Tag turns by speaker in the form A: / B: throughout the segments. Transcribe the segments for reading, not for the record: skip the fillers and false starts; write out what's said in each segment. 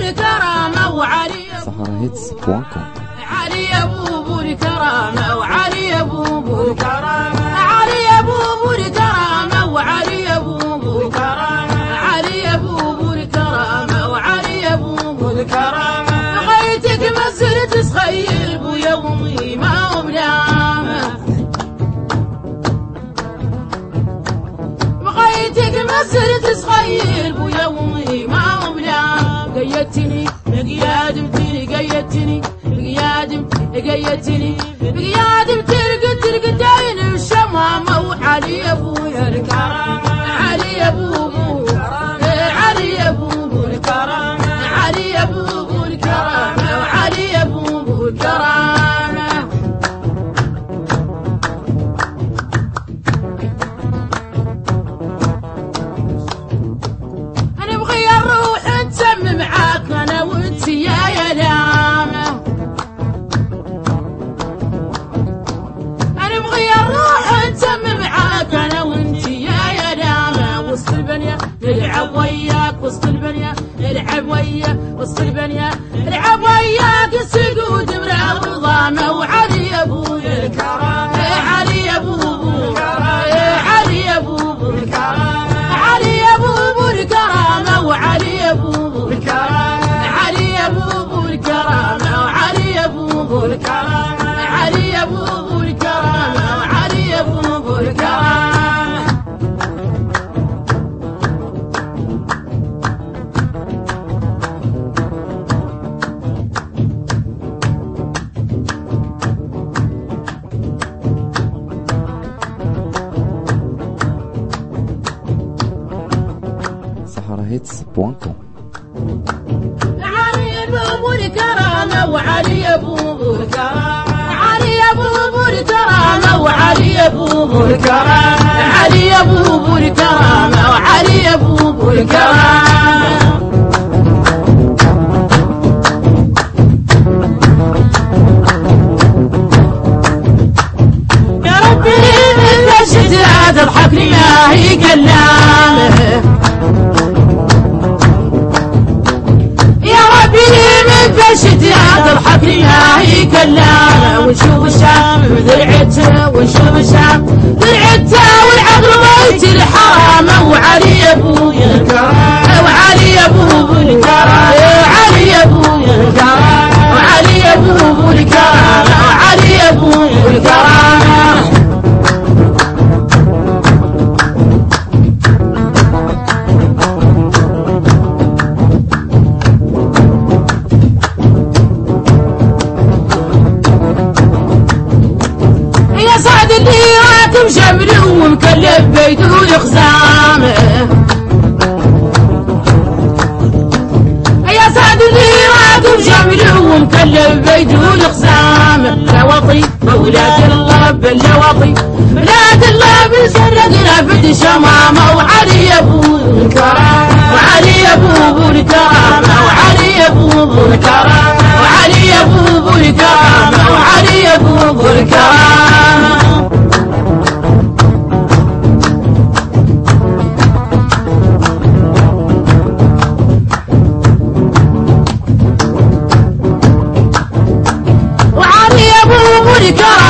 A: سهرهيتس.com
B: علي أبو الكرامة وعلي أبو الكرامة علي أبو الكرامة وعلي أبو الكرامة علي أبو الكرامة وعلي أبو الكرامة بغيتك مسرت تخيل بو يومي ما هو بلامه بغيتك مسرت تخيل بو يومي ما هو بلامه قيدتني قيادمتني قيدتني قيدتني تلقى داين الشمامة وعلي أبويا الكرامة علي أبو علي أبو الكرامة علي أبو الكرامة وعلي أبو الكرامة أنا أبغي أروح نتم معاك أنا وأنت يا لامة نلعب وياك وسط البنية نلعب وياك وسط البنية نلعب وياك السجود من الرضامة وعلي أبويا الكرامة علي أبو الكرامة علي أبو الكرامة علي أبو الكرامة وعلي أبو الكرامة علي أبو الكرامة وعلي أبو الكرامة علي أبو الكرامة وعلي أبو الكرامة
A: سهرهيتس.com
B: علي أبو الكرامة وعلي أبو الكرامة علي أبو الكرامة وعلي أبو الكرامة علي أبو الكرامة وعلي أبو الكرامة يا ربي من الشتاء تضحكني ما هي كلامه الشتاء تضحكني ما هي كلامه ونشوف الشام بذرعته ونشوف الشام بذرعته والعقل بيت الحرامه وعلي أبويا الكرامة وعلي أبو الكرامة علي أبويا الكرامة وعلي أبو الكرامة وعلي أبو الكرامة اللي راكب شمل ومكلف بيته الخزامه يا سعد اللي راكب شمل ومكلف بيته الخزامه لواطي مولاد الله باللواطي مولاد الله بنسرقنا في الشمامه وعلي أبو الكرامة وعلي أبو الكرامة وعلي أبو الكرامة وعلي أبو الكرامة وعلي أبو الكرامة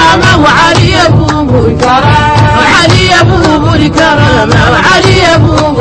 B: وعلي أبو الكرامة وعلي أبو الكرامة وعلي أبو